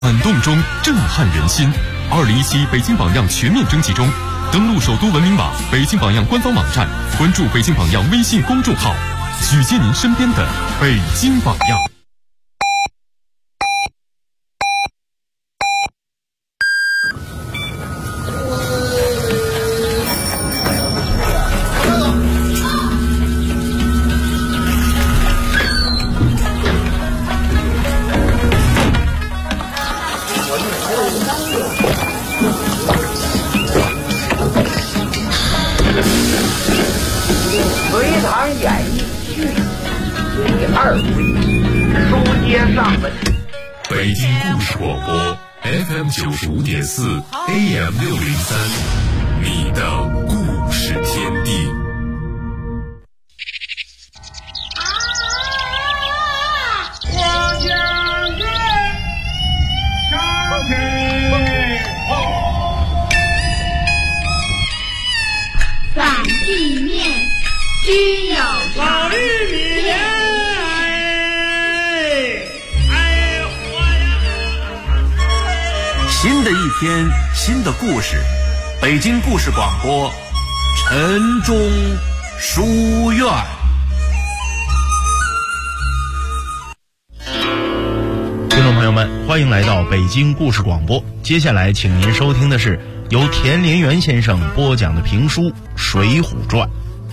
感动中震撼人心。2017北京榜样全面征集中，登录首都文明网、北京榜样官方网站，关注北京榜样微信公众号，举荐您身边的北京榜样。 隋唐演义续第2回，书接上文。 北京故事广播 FM 95.4 AM 603，你的故事天地。 我将军上天反地面均有老玉米莲， 新的一天，新的故事，北京故事广播，晨钟书院。 听众朋友们，欢迎来到北京故事广播。接下来，请您收听的是由田连元先生播讲的评书《水浒传》。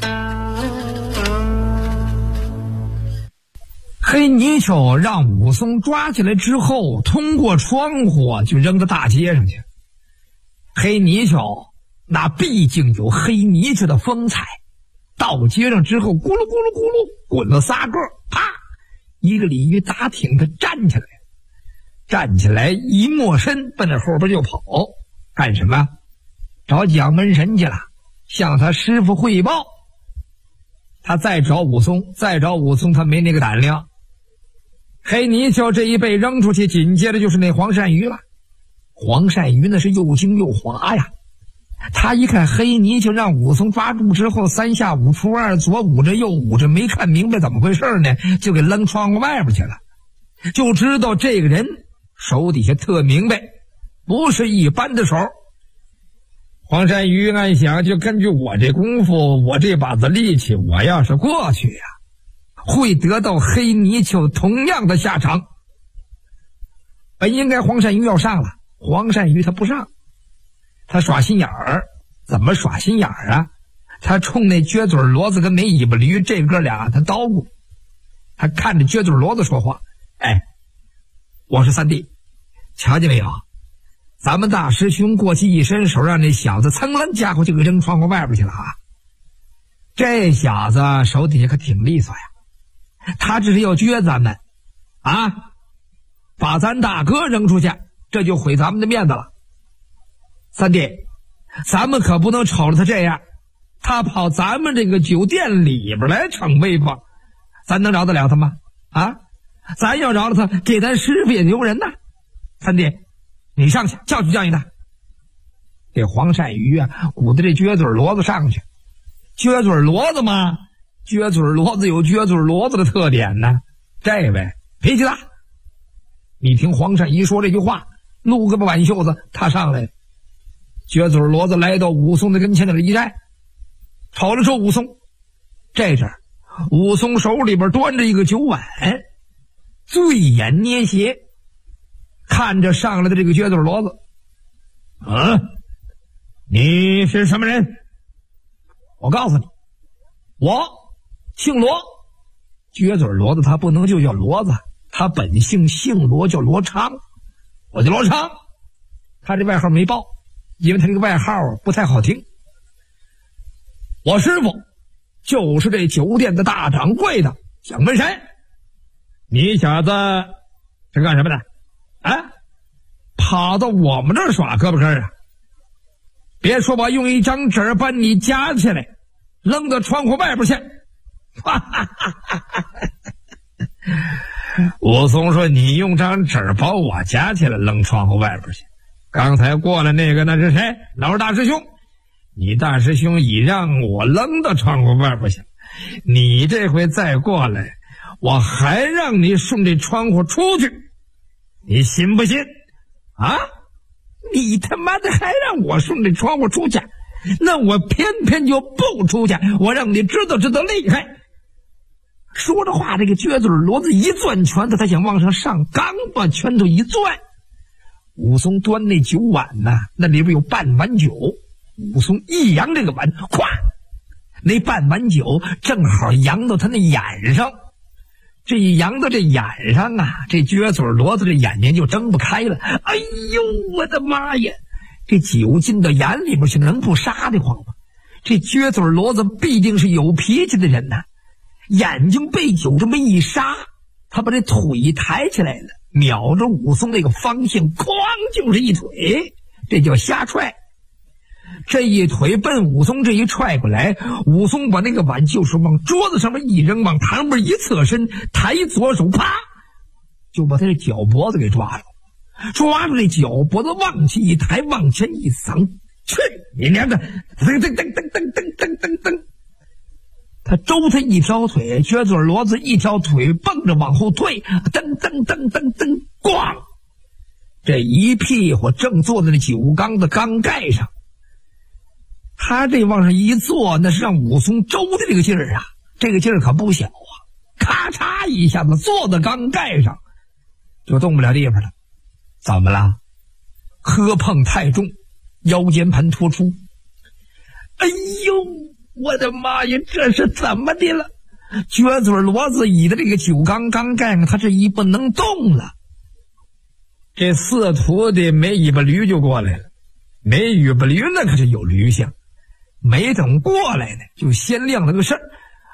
黑泥鳅让武松抓起来之后，通过窗户就扔到大街上去。黑泥鳅那毕竟有黑泥鳅的风采，到街上之后，咕噜咕噜咕噜滚了3个，啪，一个鲤鱼打挺他站起来，站起来一抹身，奔那后边就跑，干什么？找蒋门神去了，向他师傅汇报。他再找武松，他没那个胆量。黑泥鳅这一被扔出去，紧接着就是那黄鳝鱼了。黄鳝鱼那是又精又滑呀，他一看黑泥鳅让武松抓住之后，3下5除2，左捂着右捂着，没看明白怎么回事呢，就给扔窗户外边去了。就知道这个人手底下特明白，不是一般的手。黄鳝鱼暗想，就根据我这功夫，我这把子力气，我要是过去呀，会得到黑泥鳅同样的下场。本应该黄鳝鱼要上了，黄鳝鱼他不上，他耍心眼儿。怎么耍心眼儿啊？他冲那撅嘴骡子跟没尾巴驴这哥俩他叨咕，他看着撅嘴骡子说话：“哎，我说三弟，瞧见没有？咱们大师兄过去一伸手，让那小子噌楞家伙就给扔窗户外边去了啊！这小子手底下可挺利索呀，他这是要撅咱们啊，把咱大哥扔出去，这就毁咱们的面子了。三弟，咱们可不能瞅着他这样，他跑咱们这个酒店里边来逞威风，咱能饶得了他吗？啊，咱要饶了他，给咱师傅也丢人呐。三弟，你上去教训教训他。这黄鳝鱼啊，鼓着这撅嘴骡子上去。撅嘴骡子嘛，撅嘴骡子有撅嘴骡子的特点呢。这位脾气大，你听黄鳝鱼说这句话，撸个把挽袖子，他上来了。撅嘴骡子来到武松的跟前的一站，瞅了瞅武松。这阵儿武松手里边端着一个酒碗，醉眼捏斜看着上来的这个撅嘴骡子。你是什么人？我告诉你，我姓罗。撅嘴骡子他不能就叫骡子，他本姓罗，叫罗昌。我叫罗昌，他这外号没报，因为他这个外号不太好听。我师傅就是这酒店的大掌柜的蒋门神。你小子是干什么的啊？跑到我们这儿耍胳膊根啊？别说我用一张纸把你夹起来扔到窗户外边去。武松说，你用张纸把我夹起来扔窗户外边去？刚才过来那个那是谁？老是大师兄。你大师兄已让我扔到窗户外边去，你这回再过来，我还让你顺这窗户出去，你信不信啊，你他妈的还让我顺着窗户出去，那我偏偏就不出去，我让你知道厉害。说着话，这个撅嘴骡子一攥拳头，他想往上上，刚把拳头一攥，武松端那酒碗呢，那里边有半碗酒，武松一扬这个碗，咵，那半碗酒正好扬到他那眼上，这一扬到这眼上啊，这撅嘴骡子这眼睛就睁不开了。哎呦我的妈呀，这酒进到眼里边去能不杀得慌吗？这撅嘴骡子必定是有脾气的人呐，眼睛被酒这么一杀，他把这腿抬起来了，瞄着武松那个方向，哐就是一腿，这叫瞎踹。这一腿奔武松这一踹过来，武松把那个碗就是往桌子上面一扔，往旁边一侧身，抬左手，啪就把他这脚脖子给抓住这脚脖子往起一抬，往前一搡，去你娘的，噔噔噔噔噔噔噔噔噔，他周他一条腿，撅嘴骡子一条腿蹦着往后退，噔噔噔噔噔，咣，这一屁股正坐在那酒缸的缸盖上。他这往上一坐，那是让武松周的这个劲儿啊，这个劲儿可不小啊！咔嚓一下子坐在缸盖上，就动不了地方了。怎么了？磕碰太重，腰间盘突出。哎呦，我的妈呀，这是怎么的了？撅嘴骡子倚的这个酒缸缸盖上，他这一不能动了。这四徒弟没尾巴驴就过来了，没尾巴驴那可是有驴相。没等过来呢，就先亮了个事儿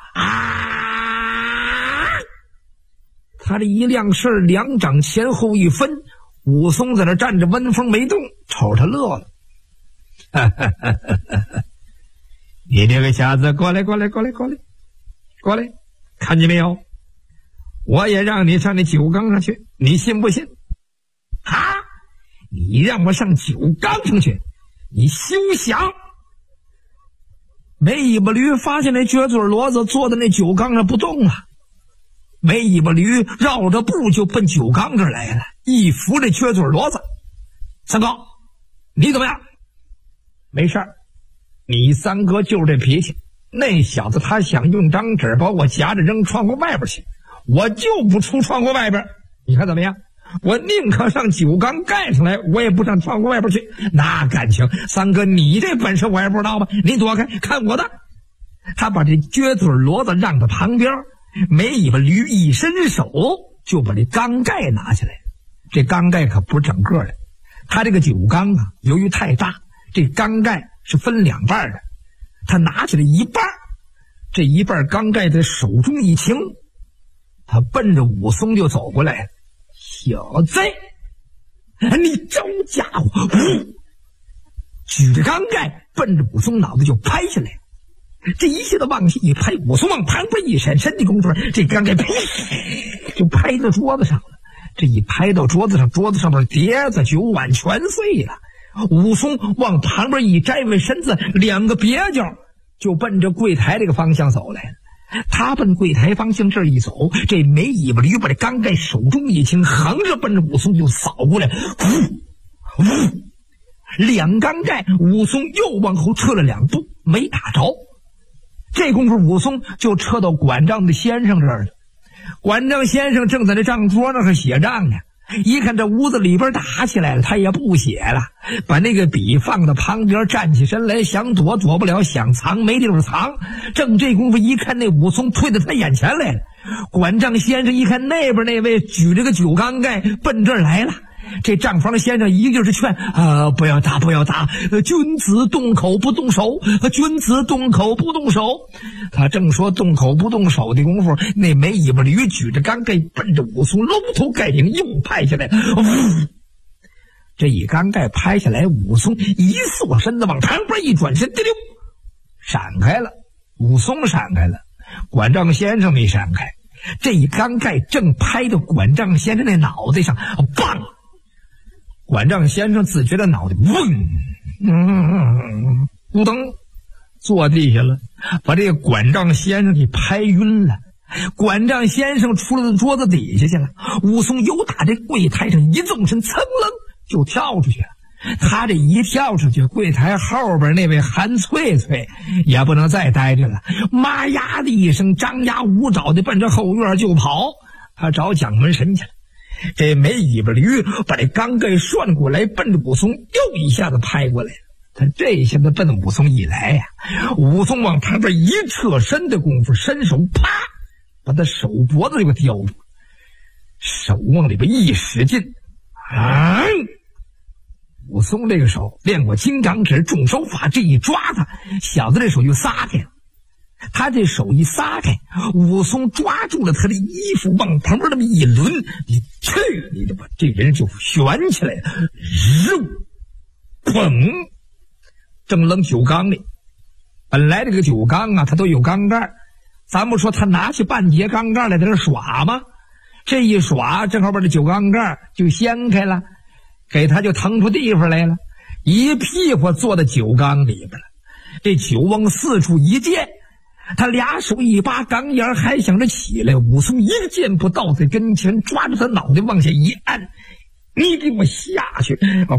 啊！他这一亮事儿，两掌前后一分，武松在那站着温风没动，瞅他乐了。你这个小子，过来，看见没有？我也让你上那酒缸上去，你信不信？啊！你让我上酒缸上去，你休想！没尾巴驴发现那撅嘴骡子坐在那酒缸上不动了，没尾巴驴绕着步就奔酒缸这儿来了，一扶这撅嘴骡子，三哥，你怎么样？没事儿，你三哥就是这脾气，那小子他想用张纸把我夹着扔窗户外边去，我就不出窗户外边，你看怎么样？我宁可上酒缸盖上来，我也不上窗户外边去。那感情，三哥你这本事我也不知道吧？你躲开，看我的。他把这撅嘴骡子让到旁边，没尾巴驴一伸手就把这缸盖拿起来。这缸盖可不是整个的，他这个酒缸啊，由于太大，这缸盖是分两半的。他拿起来一半，这一半缸盖在手中一擎，他奔着武松就走过来了。小子，你这家伙，举着缸盖奔着武松脑袋就拍下来，这一下子往起一拍，武松往旁边一闪，身体功夫，这缸盖就拍到桌子上了。这一拍到桌子上，桌子上面碟子酒碗全碎了。武松往旁边一摘回身子，两个蹩脚就奔着柜台这个方向走来了。他奔柜台方向这儿一走，这没尾巴驴把这缸盖手中一擎，横着奔着武松就扫过来，两缸盖，武松又往后撤了两步，没打着。这功夫武松就撤到管账的先生这儿了。管账先生正在这账桌那儿写账呢，一看这屋子里边打起来了，他也不写了，把那个笔放到旁边，站起身来，想躲躲不了，想藏没地方藏。正这功夫一看那武松推到他眼前来了，管账先生一看那边那位举着个酒缸盖奔这儿来了，这账房先生一个劲儿是劝不要打，不要打，君子动口不动手，君子动口不动手。他正说动口不动手的功夫，那没尾巴驴举着缸盖奔着武松搂头盖顶又拍下来，这一缸盖拍下来，武松一缩身子往旁边一转身，滴溜闪开了。武松闪开了，管账先生没闪开。这一缸盖正拍到管账先生那脑袋上，棒！管账先生自觉得脑袋嗡，咕噔坐地下了，把这个管账先生给拍晕了。管账先生出了桌子底下去了。武松由打这柜台上一纵身，噌楞就跳出去了。他这一跳出去，柜台后边那位韩翠翠也不能再待着了，妈呀的一声，张牙舞爪的奔着后院就跑。他找蒋门神去了。这没尾巴驴把这缸盖涮过来，奔着武松又一下子拍过来了。他这一下子奔武松一来呀，武松往旁边一侧身的功夫，伸手啪把他手脖子就给叼住，手往里边一使劲，武松这个手练过金刚指重手法，这一抓他，小子这手就撒开了。他这手一撒开，武松抓住了他的衣服，往旁边那么一抡，你去你的吧，这人就悬起来了，砰，正扔酒缸里。本来这个酒缸啊，它都有缸盖，咱不说他拿起半截缸盖来在这耍吗？这一耍，正好把这酒缸盖就掀开了，给他就腾出地方来了，一屁股坐在酒缸里边了。这酒往四处一溅，他俩手一扒缸沿，还想着起来。武松一个箭步到在跟前，抓住他脑袋往下一按，你给我下去！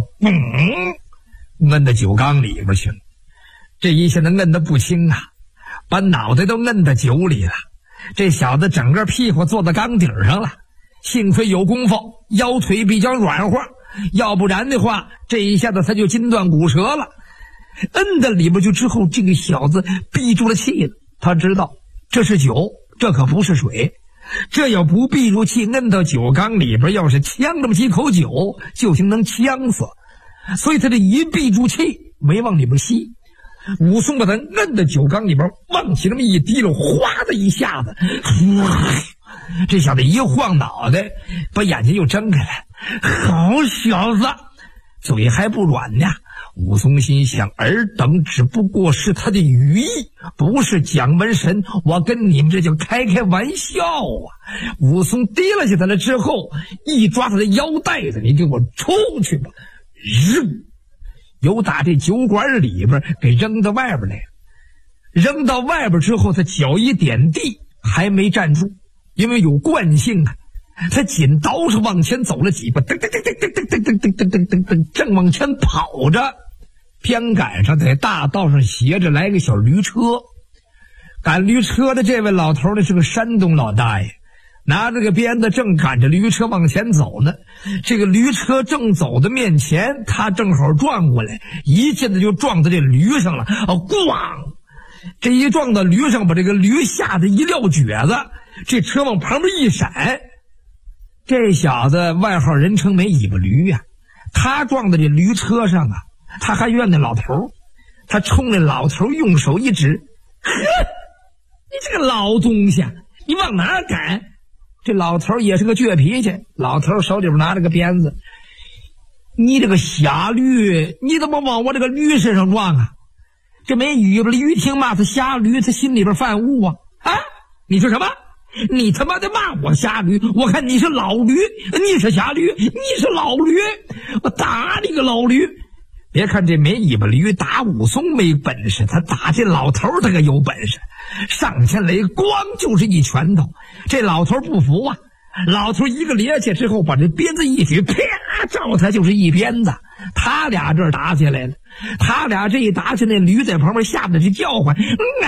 摁到酒缸里边去了。这一下子摁得不轻啊，把脑袋都摁到酒里了。这小子整个屁股坐到缸顶上了，幸亏有功夫，腰腿比较软和，要不然的话，这一下子他就筋断骨折了。摁到里边去之后，这个小子闭住了气了。他知道这是酒，这可不是水，这要不闭住气，摁到酒缸里边，要是呛这么几口酒，就行能呛死。所以他这一闭住气，没往里边吸。武松把他摁到酒缸里边，往起那么一滴溜，哗的一下子，这小子一晃脑袋，把眼睛又睁开来，好小子，嘴还不软呢。武松心想，尔等只不过是他的羽翼，不是蒋门神，我跟你们这就开玩笑啊。武松提了起他来之后，一抓他的腰带子，你给我出去吧，又打这酒馆里边给扔到外边来了。扔到外边之后，他脚一点地，还没站住，因为有惯性啊，他紧倒是往前走了几步，噔噔噔噔噔噔噔噔噔噔噔，正往前跑着，偏赶上在大道上斜着来个小驴车。赶驴车的这位老头呢，是个山东老大爷，拿着个鞭子正赶着驴车往前走呢。这个驴车正走到面前，他正好转过来，一下子就撞到这驴上了，咣！这一撞到驴上，把这个驴吓得一撂蹶子，这车往旁边一闪。这小子外号人称没尾巴驴啊，他撞到这驴车上啊，他还怨那老头，他冲那老头用手一指，呵，你这个老东西，你往哪儿赶？这老头也是个倔脾气，老头手里边拿着个鞭子，你这个瞎驴，你怎么往我这个驴身上撞啊？这没尾巴驴听骂他瞎驴，他心里边犯悟啊！你说什么？你他妈的骂我瞎驴，我看你是老驴，你是瞎驴，你是老驴，我打你个老驴！别看这没尾巴驴打武松没本事，他打这老头他可有本事，上前来咣就是一拳头。这老头不服啊，老头一个趔趄之后，把这鞭子一举，啪，照他就是一鞭子。他俩这儿打起来了，他俩这一打起来，驴在旁边吓得就叫唤，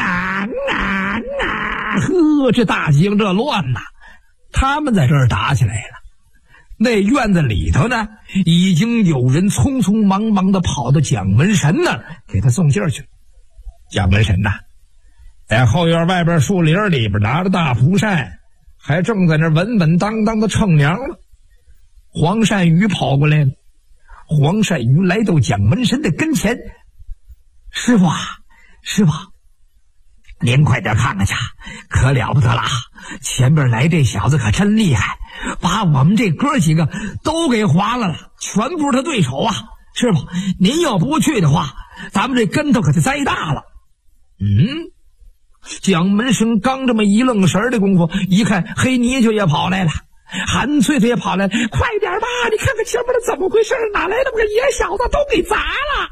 呵，这大街这乱呐！他们在这儿打起来了。那院子里头呢，已经有人匆匆忙忙的跑到蒋门神那儿给他送信儿去了。蒋门神呐，在后院外边树林里边拿着大蒲扇，还正在那稳稳当当的乘凉了。黄鳝鱼跑过来了，黄鳝鱼来到蒋门神的跟前，师傅啊，师傅，您快点看看去，可了不得了，前边来这小子可真厉害，把我们这哥几个都给划了，全不是他对手啊！师傅，您要不去的话，咱们这跟头可就栽大了。蒋门神刚这么一愣神的功夫，一看黑泥鳅也跑来了，韩翠翠也跑来了，快点吧，你看看前面的怎么回事，哪来那么个野小子，都给砸了。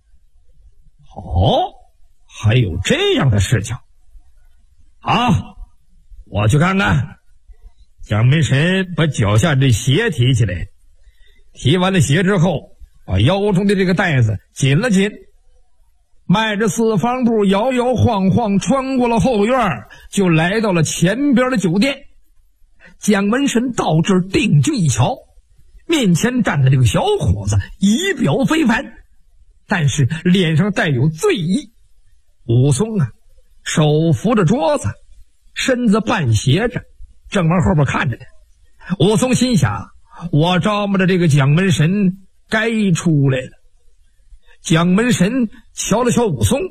还有这样的事情？好，我去看看。蒋门神把脚下这鞋提起来， 提完了鞋之后，把腰中的这个带子紧了紧，迈着4方步摇摇晃晃穿过了后院，就来到了前边的酒店。蒋门神到这儿定睛一瞧，面前站的这个小伙子仪表非凡，但是脸上带有醉意。武松啊，手扶着桌子，身子半斜着，正往后边看着呢。武松心想，我招募的这个蒋门神该出来了。蒋门神瞧了瞧武松，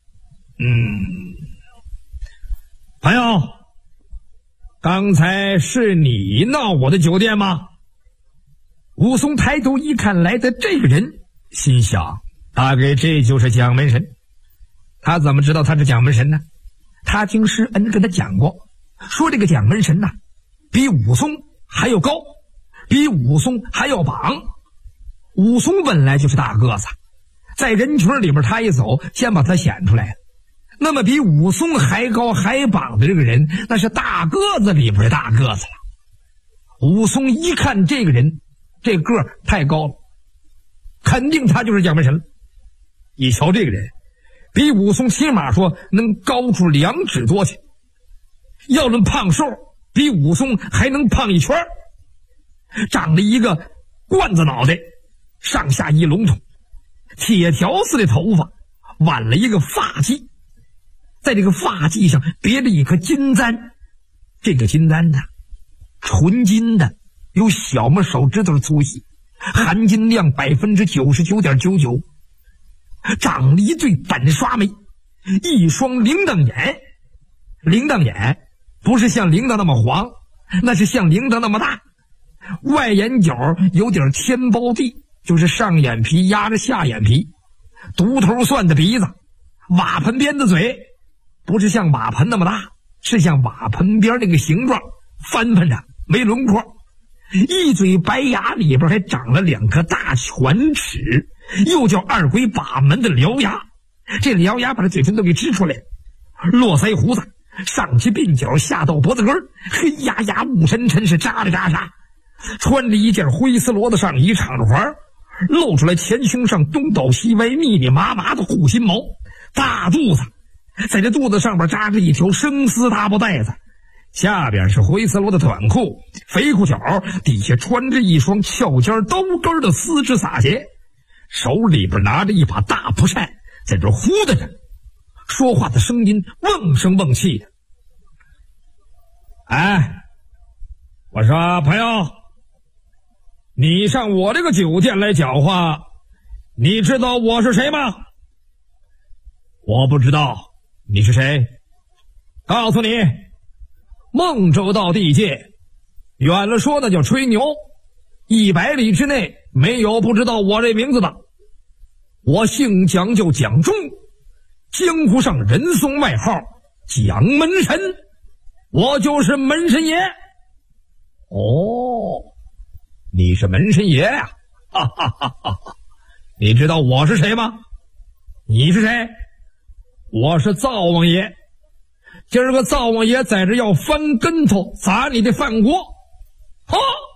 朋友，刚才是你闹我的酒店吗？武松抬头一看来的这个人，心想大概这就是蒋门神。他怎么知道他是蒋门神呢？他听施恩跟他讲过，说这个蒋门神呐，比武松还要高，比武松还要膀。武松本来就是大个子，在人群里边他一走，先把他显出来了。那么比武松还高还膀的这个人，那是大个子里边的大个子了。武松一看这个人，这个儿太高了，肯定他就是蒋门神了。一瞧这个人，比武松起码说能高出2指多去，要论胖瘦，比武松还能胖一圈，长了一个罐子脑袋，上下一笼统，铁条似的头发，挽了一个发髻，在这个发髻上别了一颗金簪。这个金簪呢，纯金的，有小拇手指头粗细，含金量 99.99%， 长了一对本刷眉，一双铃铛眼。铃铛眼不是像铃铛那么黄，那是像铃铛那么大。外眼角有点天包地，就是上眼皮压着下眼皮，独头蒜的鼻子，瓦盆边的嘴，不是像瓦盆那么大，是像瓦盆边那个形状，翻翻着没轮廓。一嘴白牙里边还长了2颗大犬齿，又叫2鬼把门的獠牙，这獠牙把这嘴唇都给支出来了。络腮胡子上起鬓角，下到脖子根，黑压压雾沉沉，是扎里扎沙。穿着一件灰丝罗的上衣，敞着环，露出来前胸上东倒西歪密密麻麻的护心毛，大肚子，在这肚子上边扎着一条生丝大布带子，下边是灰丝罗的短裤，肥裤脚底下穿着一双翘尖刀根的丝质洒鞋，手里边拿着一把大蒲扇，在这呼的着，说话的声音瓮声瓮气的。我说朋友，你上我这个酒店来讲话，你知道我是谁吗？我不知道。你是谁？告诉你，孟州到地界，远了说那叫吹牛，100里之内没有不知道我这名字的。我姓蒋，叫蒋忠，江湖上人送外号蒋门神，我就是门神爷。你是门神爷呀？哈哈哈哈！你知道我是谁吗？你是谁？我是灶王爷。今儿个灶王爷在这要翻跟头砸你的饭锅。好，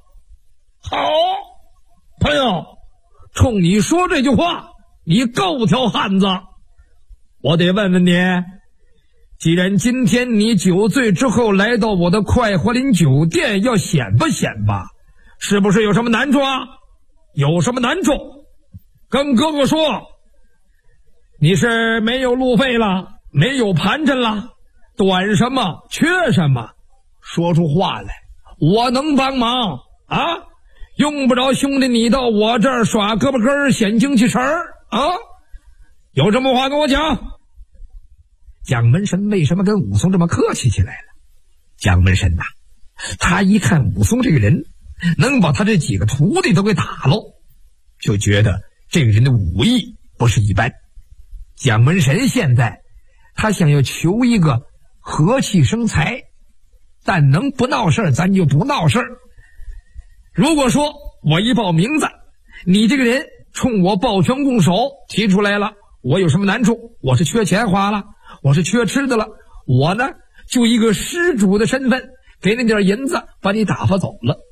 朋友，冲你说这句话，你够条汉子。我得问问你，既然今天你酒醉之后来到我的快活林酒店，要显吧显吧，是不是有什么难处啊？有什么难处？跟哥哥说，你是没有路费了，没有盘缠了，短什么缺什么，说出话来，我能帮忙啊！用不着兄弟你到我这儿耍胳膊根儿显精气神儿啊！有什么话跟我讲。蒋门神为什么跟武松这么客气起来了？蒋门神呐，他一看武松这个人能把他这几个徒弟都给打了，就觉得这个人的武艺不是一般。蒋门神现在他想要求一个和气生财，但能不闹事儿咱就不闹事儿。如果说我一报名字，你这个人冲我抱拳拱手提出来了，我有什么难处？我是缺钱花了，我是缺吃的了，我呢就一个施主的身份，给你点银子把你打发走了。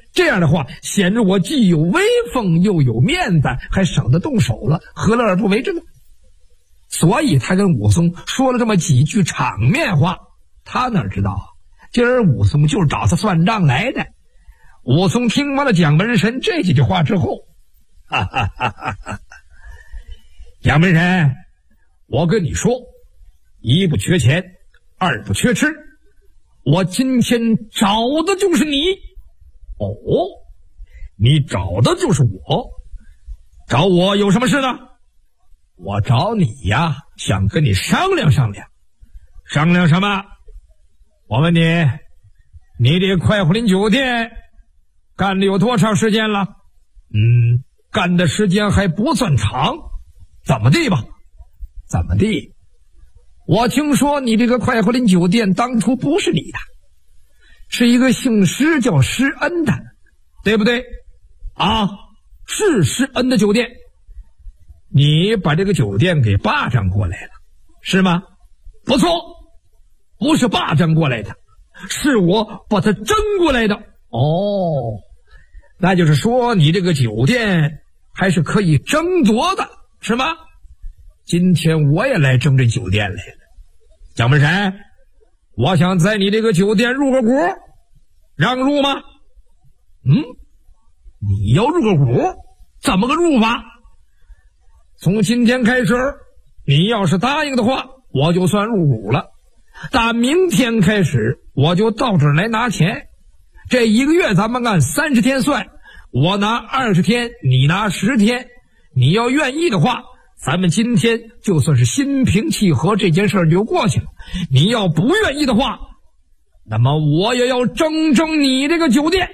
这样的话显得我既有威风又有面子，还省得动手了，何乐而不为之呢？所以他跟武松说了这么几句场面话。他哪知道今儿武松就是找他算账来的。武松听完了蒋门神这几句话之后，哈哈哈哈哈！蒋门神，我跟你说，一不缺钱，二不缺吃，我今天找的就是你。哦，你找的就是我？找我有什么事呢？我找你呀，想跟你商量商量。商量什么？我问你，你这快活林酒店干了有多长时间了？干的时间还不算长。怎么地吧？怎么地？我听说你这个快活林酒店当初不是你的，是一个姓施叫施恩的，对不对？啊，是施恩的酒店。你把这个酒店给霸占过来了，是吗？不错，不是霸占过来的，是我把它争过来的。哦，那就是说你这个酒店还是可以争夺的，是吗？今天我也来争这酒店来了。蒋门神，我想在你这个酒店入个股，让入吗？你要入个股，怎么个入法？从今天开始，你要是答应的话，我就算入股了。打明天开始，我就到这儿来拿钱。这一个月咱们按30天算，我拿20天，你拿10天。你要愿意的话，咱们今天就算是心平气和，这件事就过去了。你要不愿意的话，那么我也要争你这个酒店。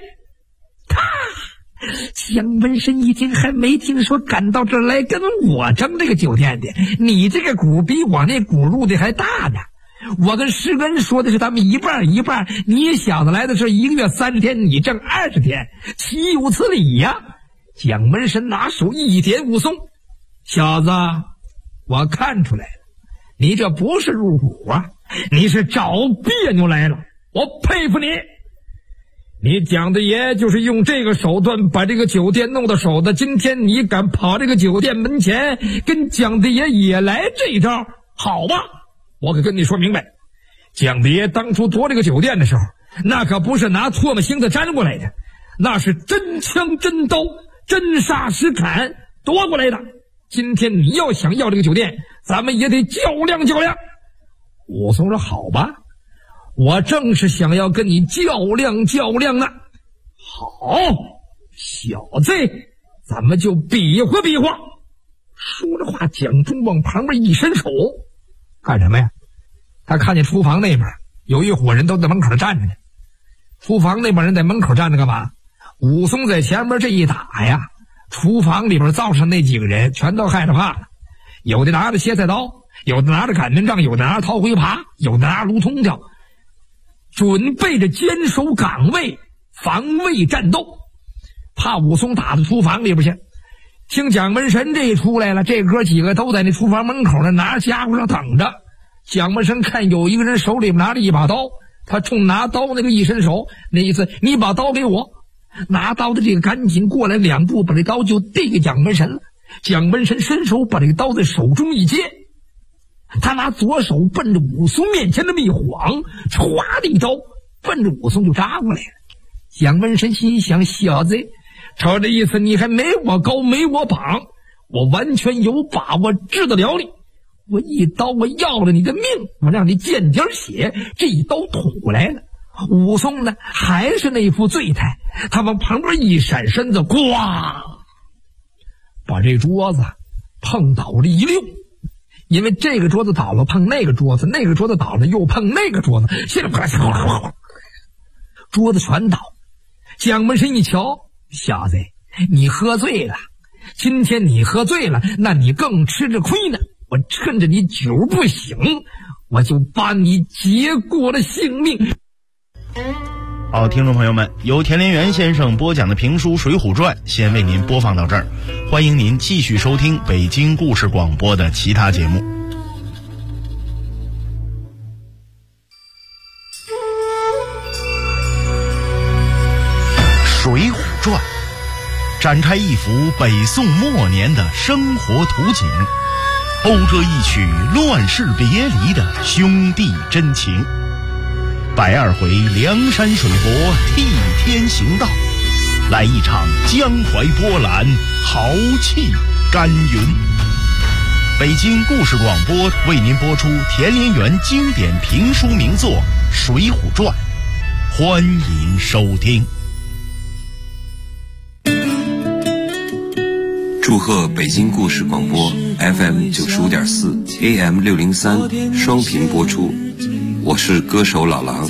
蒋门神一听，还没听说赶到这儿来跟我争这个酒店的，你这个股比我那股入的还大呢。我跟施恩说的是咱们一半一半，你想的来的是一个月30天，你挣20天，岂有此理呀？蒋门神拿手一点武松，小子，我看出来了，你这不是入股啊，你是找别扭来了，我佩服你。你蒋大爷就是用这个手段把这个酒店弄到手的，今天你敢跑这个酒店门前跟蒋大爷也来这一招，好吧，我可跟你说明白，蒋大爷当初夺这个酒店的时候，那可不是拿唾沫星子粘过来的，那是真枪真刀真杀实砍夺过来的。今天你要想要这个酒店，咱们也得较量较量。武松说好吧，我正是想要跟你较量较量呢。好，小子，咱们就比划比划。说着话，蒋忠往旁边一伸手，干什么呀？他看见厨房那边有一伙人都在门口站着呢。厨房那帮人在门口站着干嘛？武松在前面这一打呀，厨房里边灶上那几个人全都害着怕了，有的拿着切菜刀，有的拿着擀面杖，有的拿着掏灰耙，有的拿着炉通条，准备着坚守岗位，防卫战斗，怕武松打到厨房里边去。听蒋门神这一出来了，这哥几个都在那厨房门口呢，拿着家伙上等着。蒋门神看有一个人手里拿着一把刀，他冲拿刀那个一伸手，那意思你把刀给我。拿刀的这个赶紧过来2步，把这刀就递给蒋门神了。蒋门神伸手把这个刀在手中一接，他拿左手奔着武松面前这么一晃，歘的一刀奔着武松就扎过来了。蒋门神心想，小子，瞅这意思你还没我高没我膀，我完全有把握治得了你。我一刀我要了你的命，我让你见点血。这一刀捅过来了，武松呢还是那副醉态，他往旁边一闪身子，呱，把这桌子碰倒了一溜。因为这个桌子倒了碰那个桌子，那个桌子倒了又碰那个桌子，现在桌子全倒。蒋门神一瞧，小子，你喝醉了，今天你喝醉了，那你更吃着亏呢。我趁着你酒不醒，我就把你结过了性命。 好，听众朋友们，由田连元先生播讲的评书《水浒传》先为您播放到这儿，欢迎您继续收听北京故事广播的其他节目。水展开一幅北宋末年的生活图景，勾着一曲乱世别离的兄弟真情。120回梁山水泊替天行道，来一场江淮波澜，豪气干云。北京故事广播为您播出田连元经典评书名作《水浒传》，欢迎收听。 祝贺北京故事广播 FM 95.4 AM 603双频播出，我是歌手老狼。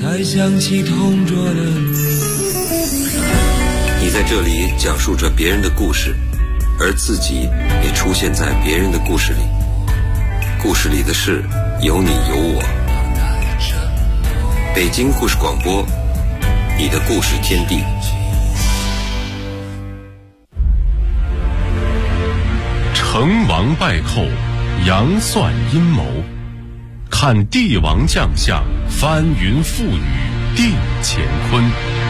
你在这里讲述着别人的故事，而自己也出现在别人的故事里，故事里的事有你有我。北京故事广播，你的故事天地。 成王败寇，杨算阴谋，看帝王将相，翻云覆雨定乾坤。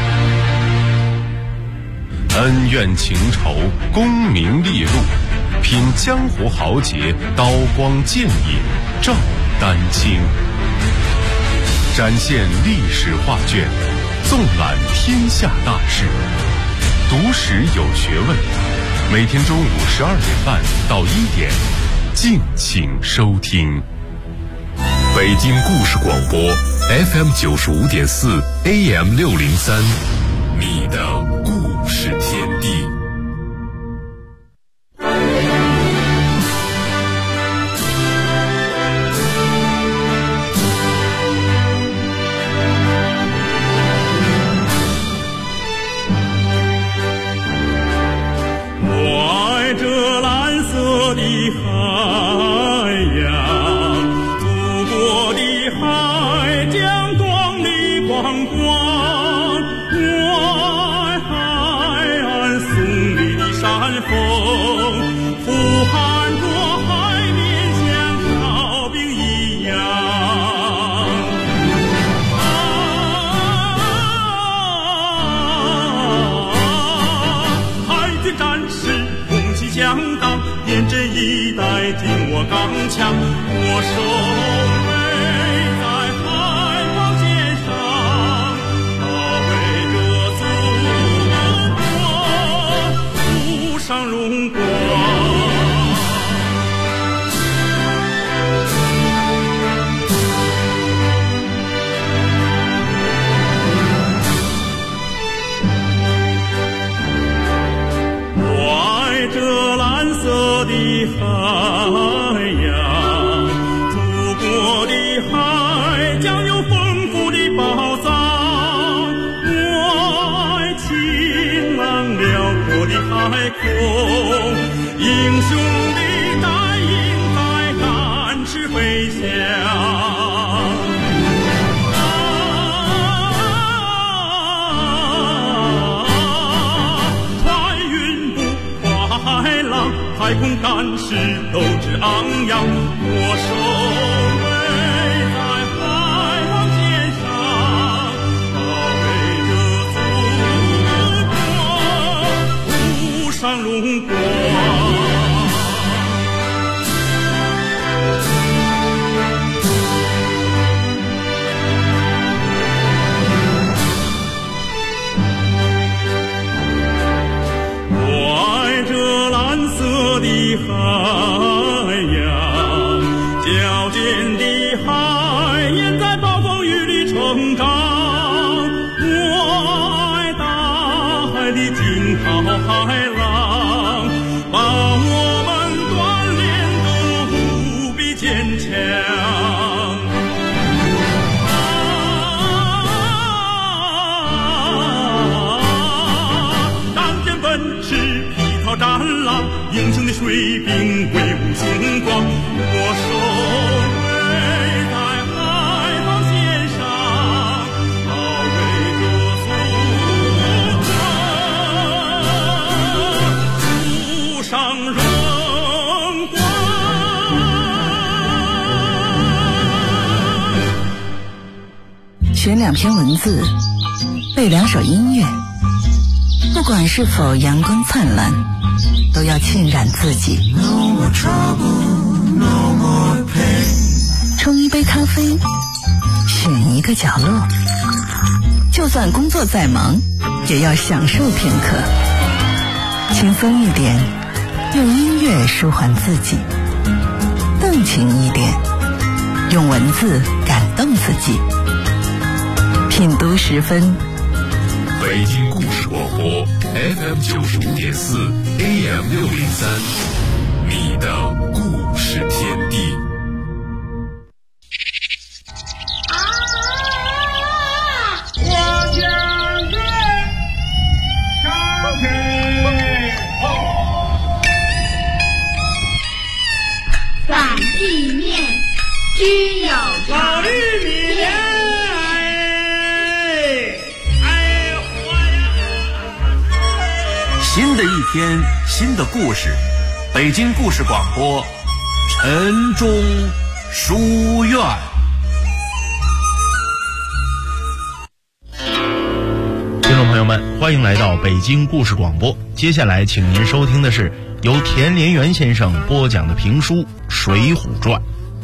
恩怨情仇，功名利禄，品江湖豪杰，刀光剑影，照丹青。展现历史画卷，纵览天下大事，读史有学问。每天中午12点半到1点，敬请收听。北京故事广播 FM 95.4 AM 603，你的故事天地。 选2篇文字，背2首音乐，不管是否阳光灿烂，都要浸染自己。冲一杯咖啡，选一个角落，就算工作再忙，也要享受片刻。轻松一点，用音乐舒缓自己；动情一点，用文字感动自己。品读10分， 北京故事广播 FM 95.4 AM 603，你的故事天地。 反地面居有老绿米莲， 新的一天，新的故事，北京故事广播，晨钟书院。 听众朋友们，欢迎来到北京故事广播。接下来，请您收听的是由田连元先生播讲的评书《水浒传》。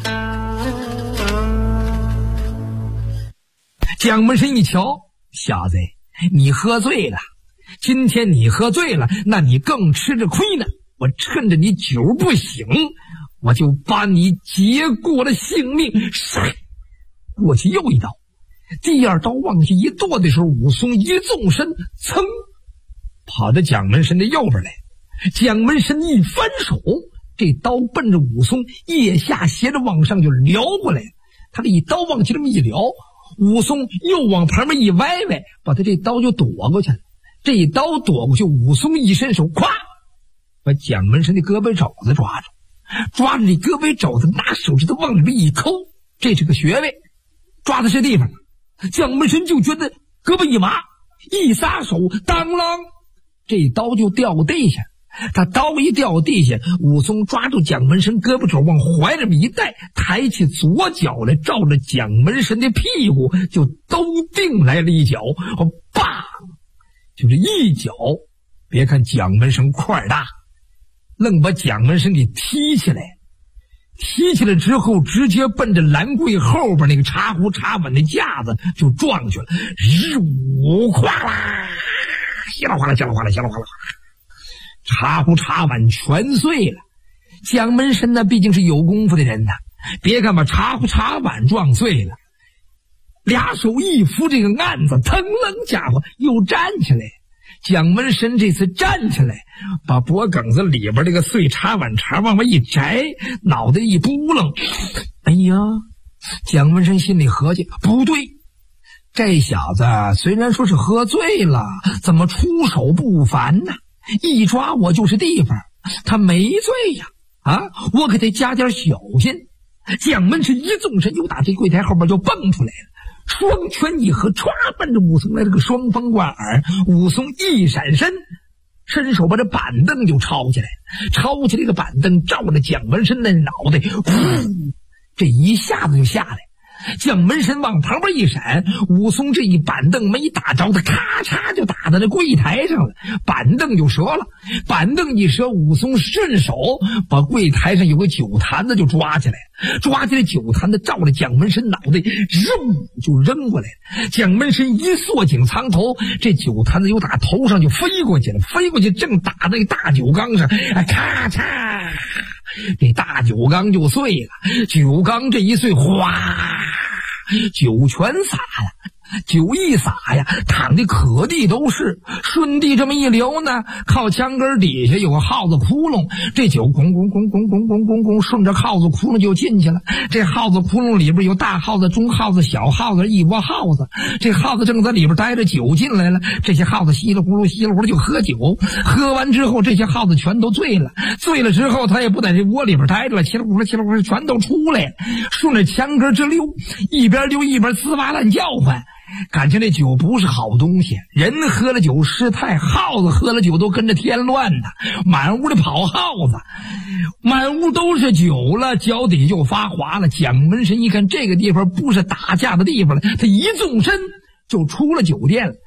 蒋门神一瞧，小子，你喝醉了。今天你喝醉了，那你更吃着亏呢。我趁着你酒不醒，我就把你结过了性命。过去又一刀，第二刀往下一剁的时候，武松一纵身，噌，跑到蒋门神的右边来。蒋门神一翻手，这刀奔着武松腋下斜着往上就撩过来了。他这一刀往前这么一撩，武松又往旁边一歪歪，把他这刀就躲过去了。这一刀躲过去，武松一伸手，咵，把蒋门神的胳膊肘子抓住，抓着这胳膊肘子，拿手指头往里边一抠，这是个穴位，抓的是地方。蒋门神就觉得胳膊一麻，一撒手，当啷，这刀就掉地下。他刀一掉地下，武松抓住蒋门神胳膊肘往怀里面一带，抬起左脚来，照着蒋门神的屁股就都定来了一脚，棒，就这一脚，别看蒋门神块大，愣把蒋门神给踢起来。踢起来之后，直接奔着兰柜后边那个茶壶茶碗的架子就撞去了，哗啦，稀啦哗啦，稀啦哗啦，稀啦哗啦，茶壶茶碗全碎了。蒋门神呢，毕竟是有功夫的人呐，别看把茶壶茶碗撞碎了，俩手一扶这个案子，腾楞家伙又站起来。蒋门神这次站起来，把脖梗子里边这个碎茶碗茬往外一摘，脑袋一扑棱。哎呀，蒋门神心里合计，不对，这小子虽然说是喝醉了，怎么出手不凡呢？一抓我就是地方，他没醉呀，我可得加点小心。蒋门神一纵身，又打这柜台后边就蹦出来了，双拳一合，唰，奔着武松来了个双风贯耳。武松一闪身，伸手把这板凳就抄起来，抄起来个板凳，照着蒋门神的脑袋，噗，这一下子就下来。蒋门神往旁边一闪，武松这一板凳没打着，他咔嚓就打到这柜台上了，板凳就折了。板凳一折，武松顺手把柜台上有个酒坛子就抓起来，酒坛子照着蒋门神脑袋，就扔过来了。蒋门神一缩紧藏头，这酒坛子又打头上就飞过去了，正打在那大酒缸上，咔嚓，这大酒缸就碎了。酒缸这一碎，哗，酒全洒了，酒一洒呀，淌的可地都是。顺地这么一流呢，靠墙根底下有个耗子窟窿，这酒咣咣咣咣咣咣咣咣，顺着耗子窟窿就进去了。这耗子窟窿里边有大耗子、中耗子、小耗子，一窝耗子。这耗子正在里边待着，酒进来了，这些耗子稀里呼噜就喝酒。喝完之后，这些耗子全都醉了。醉了之后，他也不在这窝里边待着了，稀里呼噜全都出来了，顺着墙根直溜，一边溜一边吱哇乱叫唤。感情这酒不是好东西，人喝了酒失态，耗子喝了酒都跟着添乱呢，满屋里跑耗子，满屋都是酒了，脚底就发滑了。蒋门神一看这个地方不是打架的地方了，他一纵身就出了酒店了。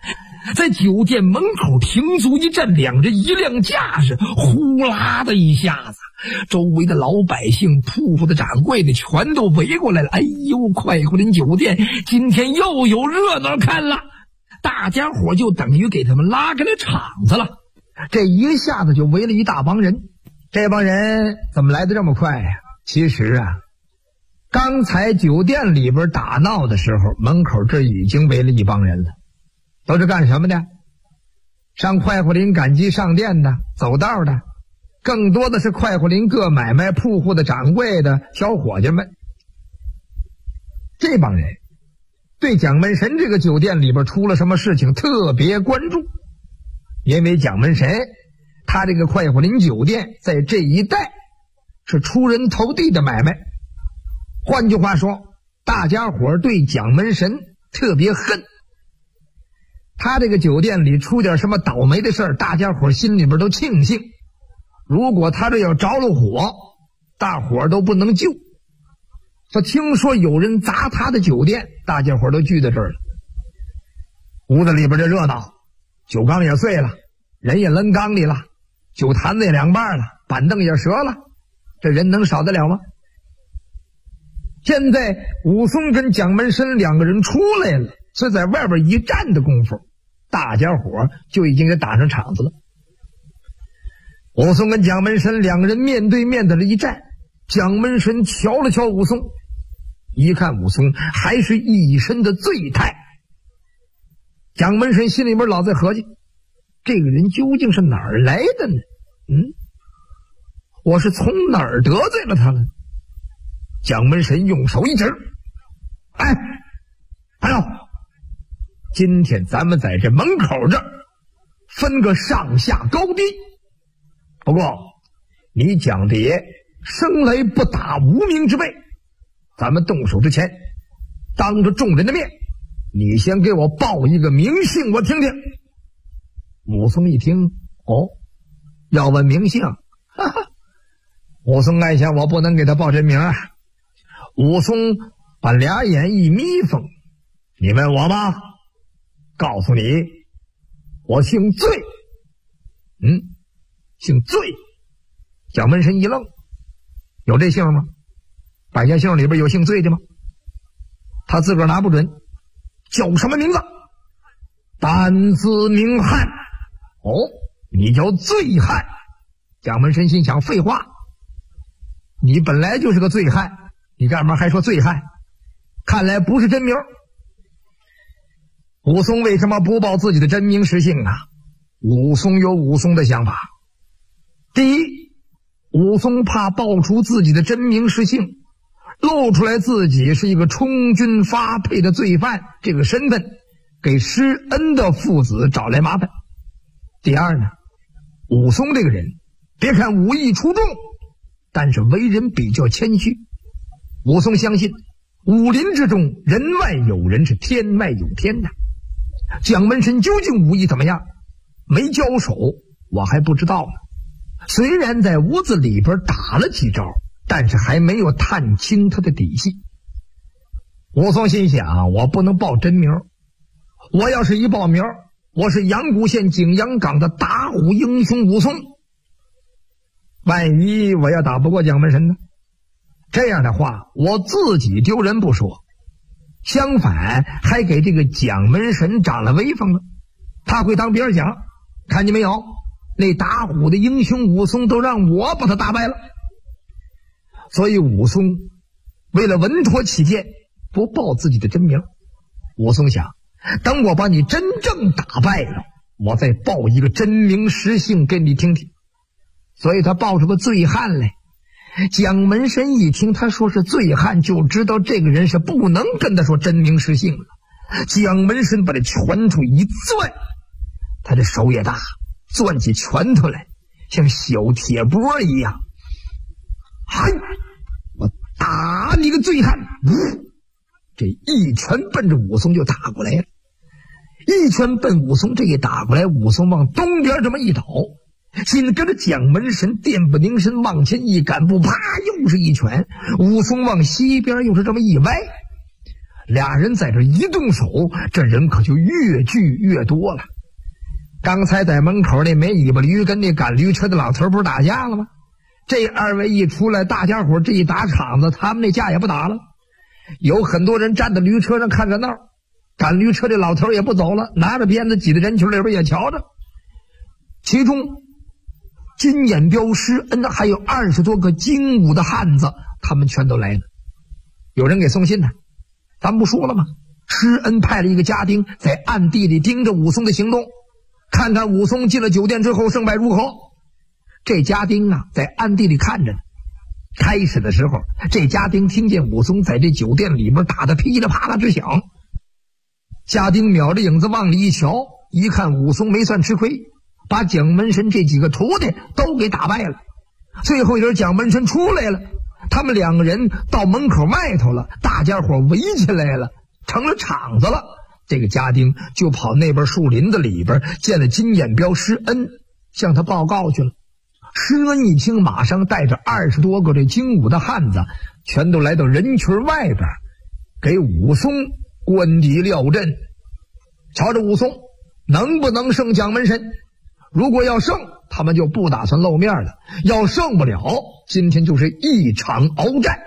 在酒店门口停足一站，两人一亮架势，呼啦的一下子，周围的老百姓、铺户的、掌柜的全都围过来了。哎呦，快活林酒店今天又有热闹看了，大家伙就等于给他们拉开了场子了。这一下子就围了一大帮人。这帮人怎么来的这么快呀？其实啊，刚才酒店里边打闹的时候，门口这已经围了一帮人了。都是干什么的？上快活林赶集上店的、走道的，更多的是快活林各买卖铺户的掌柜的小伙计们。这帮人对蒋门神这个酒店里边出了什么事情特别关注，因为蒋门神他这个快活林酒店在这一带是出人头地的买卖。换句话说，大家伙对蒋门神特别恨。他这个酒店里出点什么倒霉的事儿，大家伙心里边都庆幸。如果他这要着了火，大伙都不能救。说听说有人砸他的酒店，大家伙都聚在这儿了。屋子里边这热闹，酒缸也碎了，人也扔缸里了，酒坛子也两半了，板凳也折了，这人能少得了吗？现在武松跟蒋门神两个人出来了，所以在外边一站的功夫，大家伙就已经给打上场子了。武松跟蒋门神两个人面对面的这一站，蒋门神瞧了瞧武松，一看武松还是一身的醉态。蒋门神心里边老在合计，这个人究竟是哪儿来的呢？我是从哪儿得罪了他了？蒋门神用手一指，哎呦，今天咱们在这门口这儿分个上下高低。不过你蒋大爷生来不打无名之辈，咱们动手之前，当着众人的面，你先给我报一个名姓我听听。武松一听，要问名姓，哈哈，武松暗想，我不能给他报真名啊。武松把俩眼一眯缝，你问我吗？告诉你，我姓醉。姓醉。蒋门神一愣，有这姓吗？百家姓里边有姓醉的吗？他自个儿拿不准，叫什么名字？单字名汉。你叫醉汉。蒋门神心想，废话，你本来就是个醉汉，你干嘛还说醉汉？看来不是真名。武松为什么不报自己的真名实姓啊？武松有武松的想法。第一，武松怕报出自己的真名实姓，露出来自己是一个充军发配的罪犯，这个身份给施恩的父子找来麻烦。第二呢，武松这个人别看武艺出众，但是为人比较谦虚。武松相信武林之中人外有人，是天外有天的。蒋门神究竟武艺怎么样，没交手我还不知道呢。虽然在屋子里边打了几招，但是还没有探清他的底细。武松心想，我不能报真名，我要是一报名，我是阳谷县景阳冈的打虎英雄武松，万一我要打不过蒋门神呢？这样的话，我自己丢人不说，相反还给这个蒋门神长了威风了。他会当别人讲，看见没有，那打虎的英雄武松都让我把他打败了。所以武松为了稳妥起见，不报自己的真名。武松想，等我把你真正打败了，我再报一个真名实姓给你听听。所以他报出个醉汉来。蒋门神一听他说是醉汉，就知道这个人是不能跟他说真名实姓了。蒋门神把这拳头一攥，他这手也大，攥起拳头来像小铁钵一样。嗨，我打你个醉汉！这一拳奔着武松就打过来了。一拳奔武松这一打过来，武松往东边这么一倒，紧跟着蒋门神电不凝神往前一赶步，啪，又是一拳。武松往西边又是这么一歪，俩人在这一动手，这人可就越聚越多了。 刚才在门口那没尾巴驴跟那赶驴车的老头不是打架了吗？这二位一出来，大家伙这一打场子，他们那架也不打了。有很多人站在驴车上看热闹，赶驴车的老头也不走了，拿着鞭子挤在人群里边也瞧着。其中金眼彪、施恩还有20多个精武的汉子，他们全都来了。有人给送信呢，咱们不说了吗？施恩派了一个家丁在暗地里盯着武松的行动，看看武松进了酒店之后胜败如何。这家丁啊，在暗地里看着呢。开始的时候，这家丁听见武松在这酒店里边打得噼里啪啦直响，家丁瞄着影子往里一瞧，一看武松没算吃亏，把蒋门神这几个徒弟都给打败了。最后一人蒋门神出来了，他们2个人到门口外头了，大家伙围起来了，成了场子了。这个家丁就跑那边树林子里边见了金眼彪施恩，向他报告去了。施恩一听，马上带着20多个这精武的汉子，全都来到人群外边，给武松关敌料阵。瞧着武松能不能胜蒋门神，如果要胜，他们就不打算露面了；要胜不了，今天就是一场鏖战。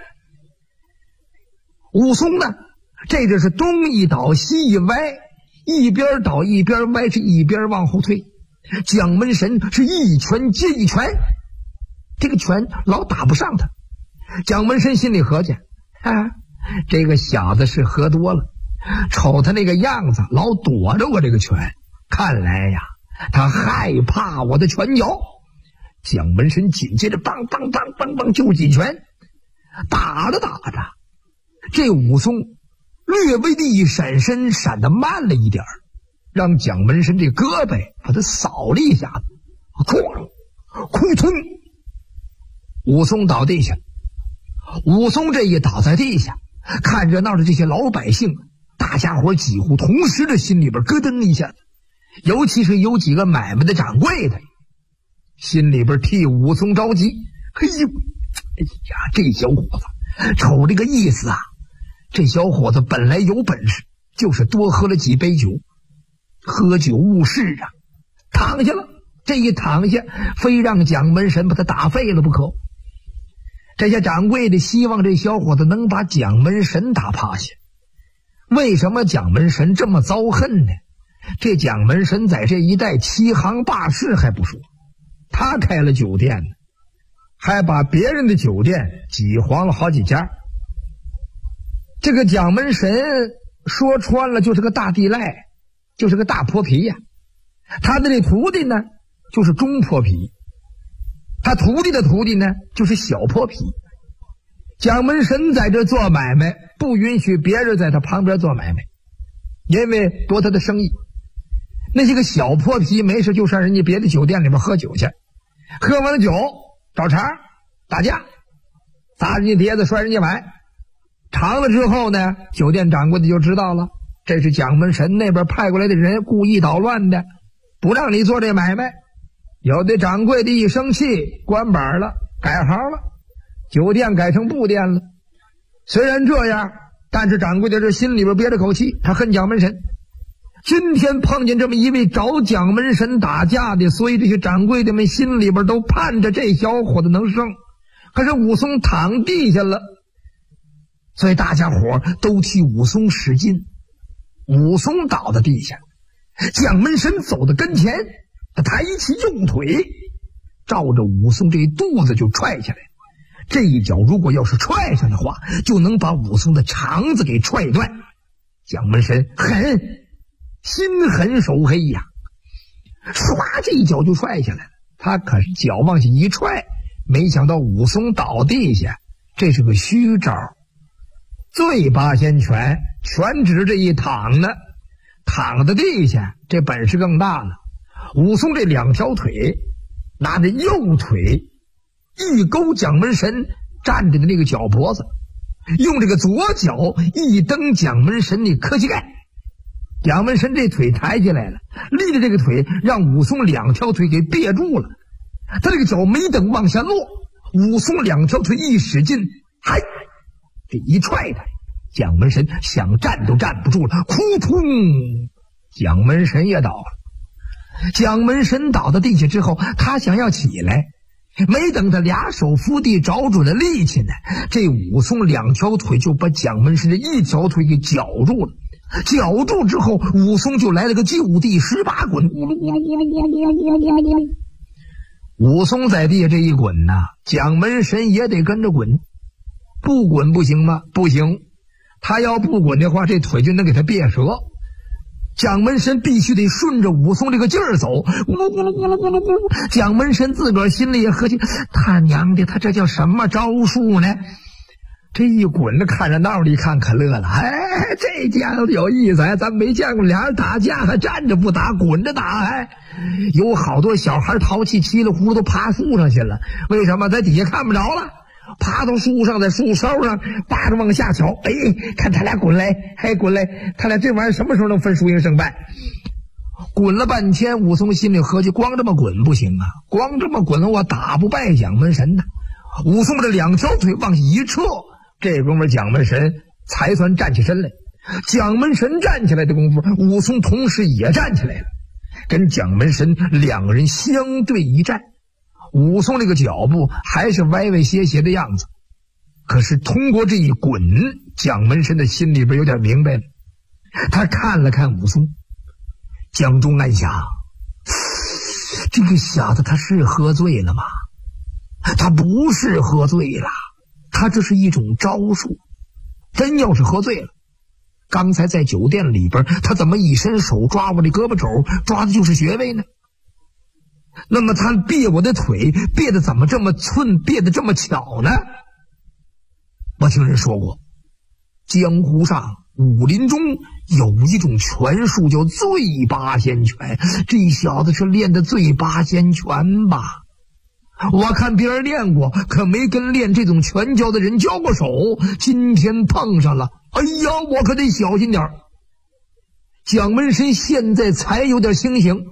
武松呢，这就是东一倒西一歪，一边倒一边歪，是一边往后退。蒋门神是一拳接一拳，这个拳老打不上他。蒋门神心里合计，这个小子是喝多了，瞅他那个样子老躲着我这个拳，看来呀他害怕我的拳脚。蒋门神紧接着梆梆梆梆梆就几拳，打着打着，这武松略微的一闪身，闪得慢了一点，让蒋门神这胳膊把他扫了一下子，扑通，武松倒地下。武松这一倒在地下，看热闹的这些老百姓，大家伙几乎同时的心里边咯噔一下子，尤其是有几个买卖的掌柜的，心里边替武松着急。哎呀，这小伙子瞅这个意思啊，这小伙子本来有本事，就是多喝了几杯酒，喝酒误事啊，躺下了。这一躺下，非让蒋门神把他打废了不可。这些掌柜的希望这小伙子能把蒋门神打趴下。为什么蒋门神这么遭恨呢？这蒋门神在这一带欺行霸市还不说，他开了酒店呢，还把别人的酒店挤黄了好几家。这个蒋门神说穿了就是个大地赖，就是个大泼皮呀。他的这徒弟呢就是中泼皮，他徒弟的徒弟呢就是小泼皮。蒋门神在这做买卖，不允许别人在他旁边做买卖，因为夺他的生意。那些个小泼皮没事就上人家别的酒店里面喝酒去，喝完了酒找茬打架，砸人家碟子摔人家碗。长了之后呢，酒店掌柜的就知道了，这是蒋门神那边派过来的人故意捣乱的，不让你做这买卖。有的掌柜的一生气关板了，改行了，酒店改成布店了。虽然这样，但是掌柜的这心里边憋着口气，他恨蒋门神。今天碰见这么一位找蒋门神打架的，所以这些掌柜的们心里边都盼着这小伙子能胜。可是武松躺地下了，所以大家伙都替武松使劲。武松倒在地下，蒋门神走到跟前，他抬起右腿，照着武松这肚子就踹下来。这一脚如果要是踹上的话，就能把武松的肠子给踹断。蒋门神狠，心狠手黑呀，唰这一脚就踹下来了。他可是脚往下一踹，没想到武松倒地下，这是个虚招。醉八仙拳全指这一躺呢，躺在地下，这本事更大了。武松这2条腿拿着右腿一勾蒋门神站着的那个脚脖子，用这个左脚一蹬蒋门神那磕膝盖。蒋门神这腿抬起来了，立着这个腿让武松2条腿给别住了。他这个脚没等往下落，武松2条腿一使劲，嗨，这一踹他，蒋门神想站都站不住了，扑通，蒋门神也倒了。 蒋门神倒在地下之后，他想要起来，没等他俩手扶地找准了力气呢，这武松2条腿就把蒋门神的1条腿给绞住了。绞住之后，武松就来了个就地18滚，咕噜咕噜咕噜咕噜咕噜咕噜咕噜咕噜。武松在地下这一滚呐，蒋门神也得跟着滚，不滚不行吗？不行，他要不滚的话，这腿就能给他别折。蒋门神必须得顺着武松这个劲儿走，咕噜咕噜咕噜咕噜咕噜。蒋门神自个儿心里也合计，他娘的，他这叫什么招数呢？这一滚的看着闹的，一看可乐了。哎，这家伙有意思，咱没见过俩人打架还站着不打，滚着打。哎，有好多小孩淘气，稀里糊涂都爬树上去了。为什么？在底下看不着了，爬到树上，在树梢上扒着往下瞧。哎，看他俩滚来，还滚来，他俩这玩意儿什么时候能分输赢胜败？滚了半天，武松心里合计，光这么滚不行啊，光这么滚我打不败蒋门神呐。武松把这2条腿往下一撤，这功夫蒋门神才算站起身来。蒋门神站起来的功夫，武松同时也站起来了，跟蒋门神2个人相对一站。武松这个脚步还是歪歪斜斜的样子，可是通过这一滚，蒋门神的心里边有点明白了。他看了看武松，蒋中暗想，这个小子他是喝醉了吗？他不是喝醉了，他这是一种招数。真要是喝醉了，刚才在酒店里边他怎么一伸手抓我的胳膊肘，抓的就是穴位呢？那么他别我的腿别的怎么这么寸，别的这么巧呢？我听人说过，江湖上武林中有一种拳术叫醉八仙拳，这小子是练的醉八仙拳吧？我看别人练过，可没跟练这种拳脚的人交过手，今天碰上了，哎呀，我可得小心点儿。蒋门神现在才有点清醒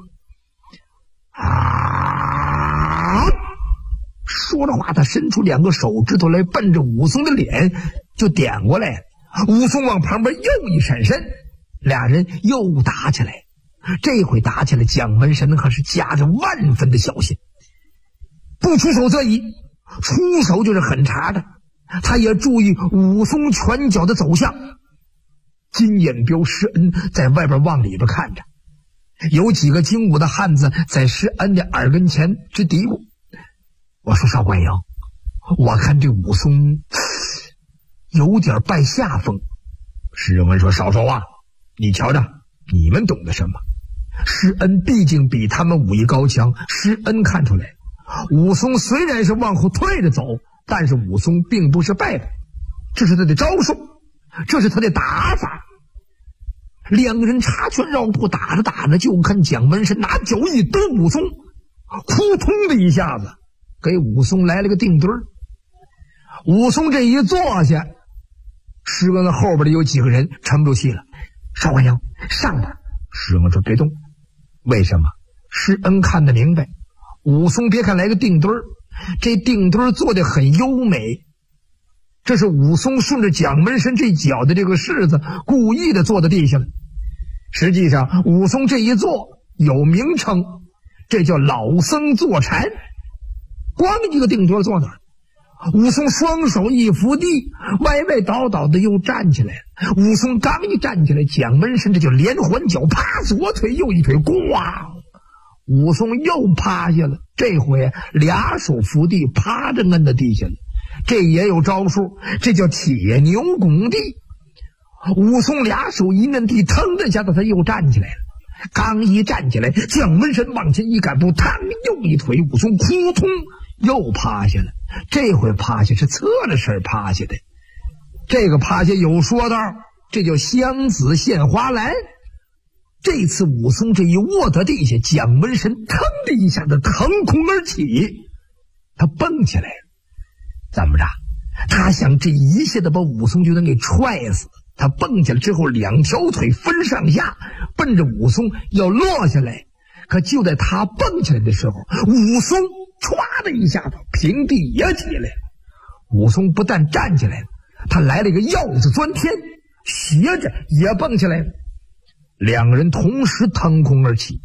啊！说着话，他伸出2个手指头来，奔着武松的脸就点过来。武松往旁边又一闪身，俩人又打起来。这回打起来，蒋门神可是夹着万分的小心，不出手则已，出手就是狠茬的。他也注意武松拳脚的走向。金眼彪施恩在外边往里边看着，有几个精武的汉子在施恩的耳根前直嘀咕。我说少官营，我看这武松有点败下风。施仁文说，少说话，你瞧着，你们懂得什么？施恩毕竟比他们武艺高强，施恩看出来，武松虽然是往后退着走，但是武松并不是败的，这是他的招数，这是他的打法。2个人插拳绕步，打着打着，就看蒋门神拿脚一兜武松，扑通的一下子给武松来了个定墩儿。武松这一坐下，施恩后边的有几个人沉不住气了。少官营，上吧。施恩说，别动。为什么？施恩看得明白，武松别看来个定墩儿，这定墩儿做得很优美，这是武松顺着蒋门神这脚的这个式子故意的坐在地下了。实际上武松这一坐有名称，这叫老僧坐禅。光一个定墩坐那儿，武松双手一扶地，歪歪倒倒的又站起来了。武松刚一站起来，蒋门神这就连环脚，啪，左腿右一腿，咣，武松又趴下了。这回2手扶地，趴着摁在地下了。这也有招数，这叫铁牛拱地。武松2手一摁地，腾的一下子他又站起来了。刚一站起来，蒋门神往前一赶步，嘡，又一腿，武松扑通又趴下了。这回趴下是侧着身趴下的，这个趴下有说道，这叫香子现花篮。这次武松这一卧到地下，蒋门神腾的一下子腾空而起，他蹦起来了。怎么着？他想这一下子把武松就能给踹死。他蹦起来之后，2条腿分上下，奔着武松要落下来。可就在他蹦起来的时候，武松唰的一下子平地也起来了。武松不但站起来了，他来了一个鹞子钻天，斜着也蹦起来了。2个人同时腾空而起，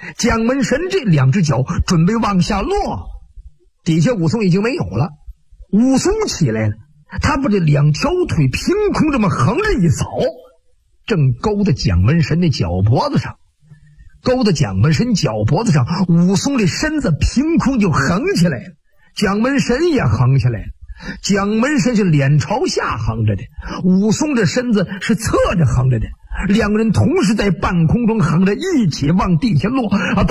蒋门神这2只脚准备往下落，底下武松已经没有了。武松起来了，他把这2条腿凭空这么横着一扫，正勾在蒋门神的脚脖子上。勾在蒋门神脚脖子上，武松的身子凭空就横起来了，蒋门神也横起来了。蒋门神是脸朝下横着的，武松的身子是侧着横着的，2个人同时在半空中横着，一起往地下落。啪！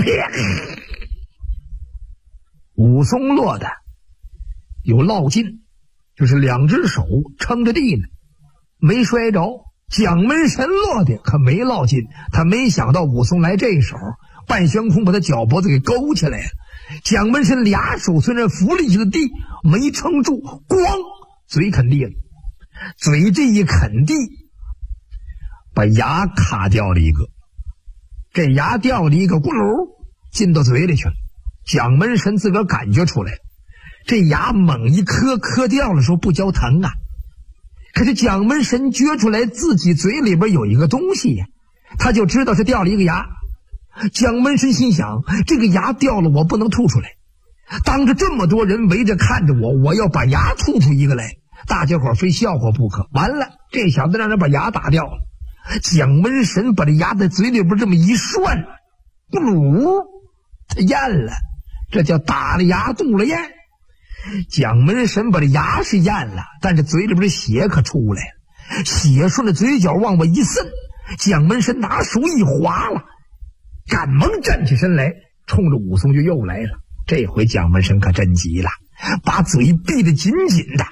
武松落的有落劲，就是2只手撑着地呢，没摔着。蒋门神落的可没落劲，他没想到武松来这手，半悬空把他脚脖子给勾起来了。蒋门神2手虽然扶了一下地，没撑住，咣，嘴啃地了。嘴这一啃地，把牙卡掉了一个，这牙掉了一个，咕噜进到嘴里去了。蒋门神自个儿感觉出来，这牙猛一磕掉了时候不叫疼啊。可是蒋门神撅出来自己嘴里边有一个东西呀，他就知道是掉了一个牙。蒋门神心想，这个牙掉了我不能吐出来，当着这么多人围着看着我要把牙吐出一个来，大家伙非笑话不可。完了，这小子让人把牙打掉了。蒋门神把这牙在嘴里边这么一涮，咕噜，他咽了，这叫打了牙肚了咽。蒋门神把这牙是咽了，但是嘴里边的血可出来了，血顺着嘴角往外一渗，蒋门神拿手一划了，赶忙站起身来，冲着武松就又来了。这回蒋门神可真急了，把嘴闭得紧紧的，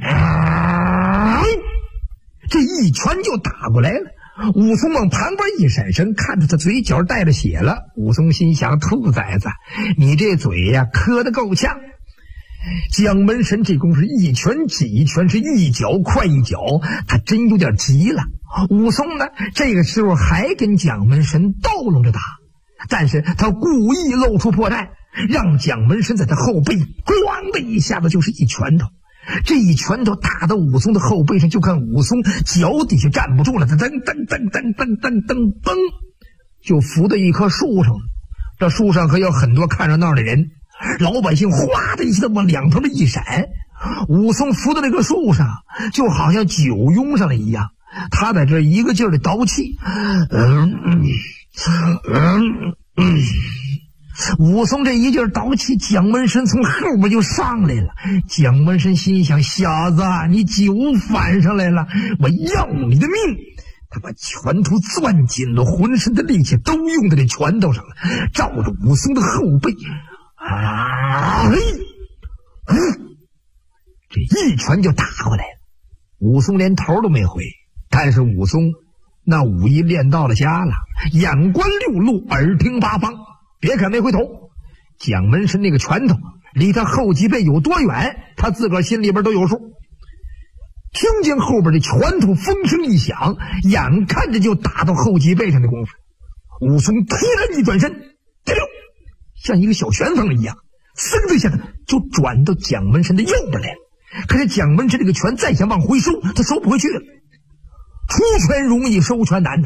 这一拳就打过来了。武松往旁边一闪身，看着他嘴角带着血了。武松心想，兔崽子，你这嘴呀磕得够呛。蒋门神这功夫一拳挤一拳，是一脚快一脚，他真有点急了。武松呢，这个时候还跟蒋门神斗拢着打，但是他故意露出破绽，让蒋门神在他后背咣的一下子就是一拳头。这一拳头打到武松的后背上，就看武松脚底下站不住了，他噔噔噔噔噔噔噔噔，就扶到一棵树上了。这树上可有很多看热闹的人，老百姓哗的一下子往两头的一闪，武松扶到那个树上，就好像酒涌上来一样，他在这一个劲儿的倒气，武松这一劲儿倒气，蒋门神从后边就上来了。蒋门神心想，小子，你酒反上来了，我要你的命。他把拳头攥紧了，浑身的力气都用在这拳头上了，照着武松的后背这一拳就打过来了。武松连头都没回，但是武松那武艺练到了家了，眼观六路，耳听八方，别看没回头。蒋门神那个拳头离他后脊背有多远，他自个儿心里边都有数。听见后边的拳头风声一响，眼看着就打到后脊背上的功夫，武松突然一转身，像一个小旋风一样，嗖的一下子就转到蒋门神的右边来了。可是蒋门神这个拳再想往回收，他收不回去了。出拳容易收拳难呐，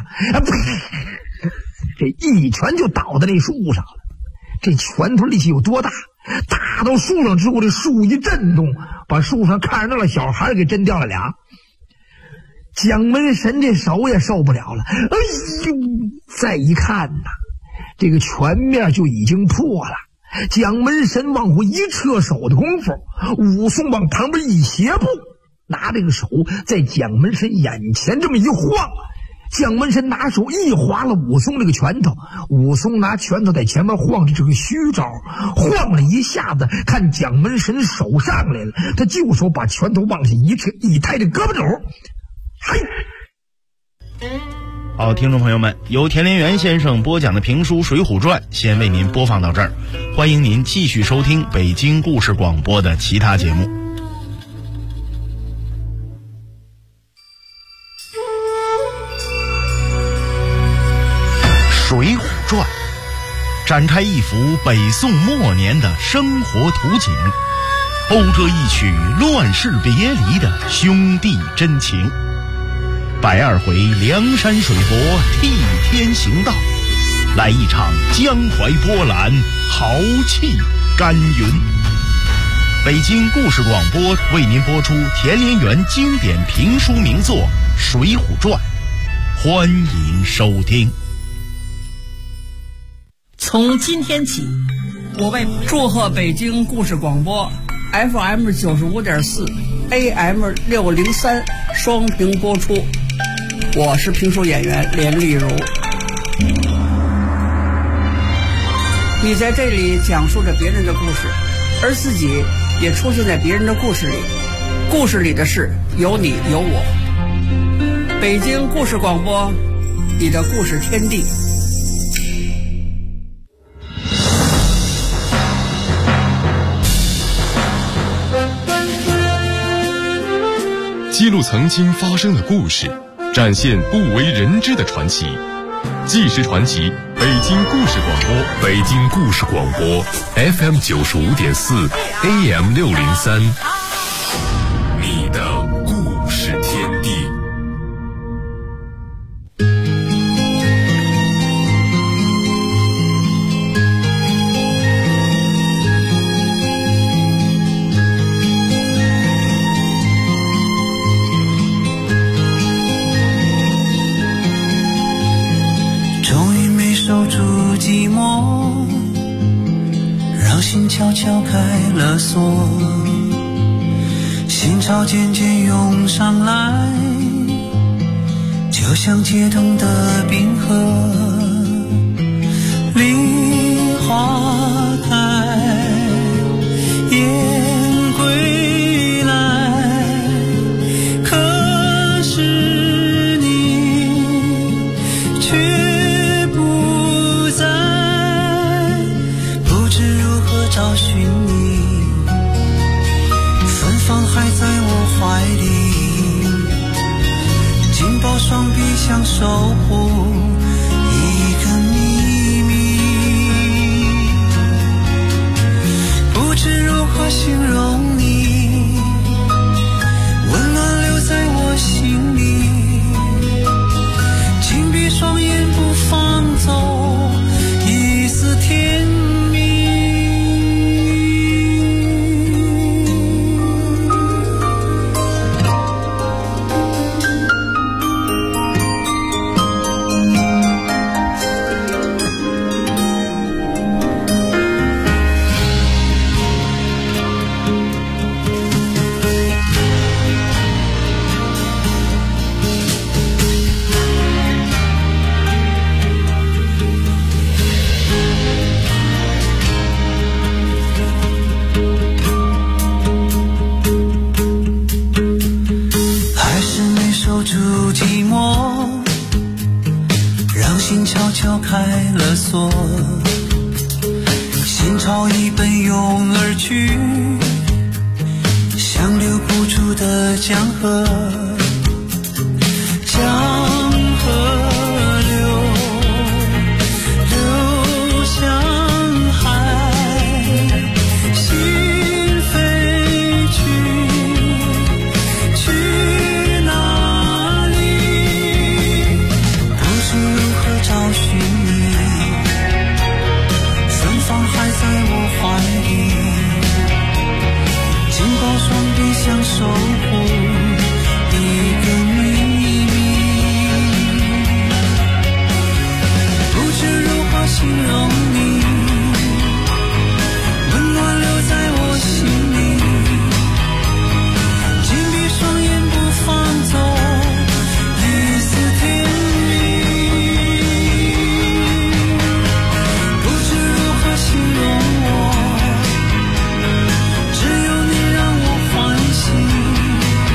这一拳就倒在那树上了。这拳头力气有多大？打到树上之后，这树一震动，把树上看着那个小孩给震掉了俩。蒋门神这手也受不了了，哎呦！再一看呐，这个拳面就已经破了。蒋门神往回一撤手的功夫，武松往旁边一斜步，拿这个手在蒋门神眼前这么一晃，蒋门神拿手一划了武松这个拳头，武松拿拳头在前面晃着这个虚招，晃了一下子，看蒋门神手上来了，他就手把拳头往下一撤，一抬这胳膊肘，嘿！ 好，听众朋友们，由田连元先生播讲的评书《水浒传》先为您播放到这儿，欢迎您继续收听北京故事广播的其他节目。《水浒传》展开一幅北宋末年的生活图景，讴歌一曲乱世别离的兄弟真情。102回梁山水泊替天行道， 来一场江淮波澜，豪气干云。北京故事广播为您播出田连元经典评书名作《水浒传》，欢迎收听。 从今天起，我为祝贺北京故事广播 FM 95.4 AM 603双屏播出。我是评书演员连丽如。你在这里讲述着别人的故事，而自己也出现在别人的故事里，故事里的事有你有我。北京故事广播，你的故事天地。 记录曾经发生的故事，展现不为人知的传奇。纪实传奇，北京故事广播， 北京故事广播 FM 95.4 AM 603，你的故事天地。 守住寂寞，让心悄悄开了锁，心潮渐渐涌上来，就像解冻的冰河。梨花开，雁归来，可是你却找寻你，芬芳还在我怀里，紧抱双臂想守护一个秘密，不知如何形容你，温暖留在我心里，紧闭双眼不放走一丝甜蜜。开了锁，心潮已奔涌而去，像流不住的江河。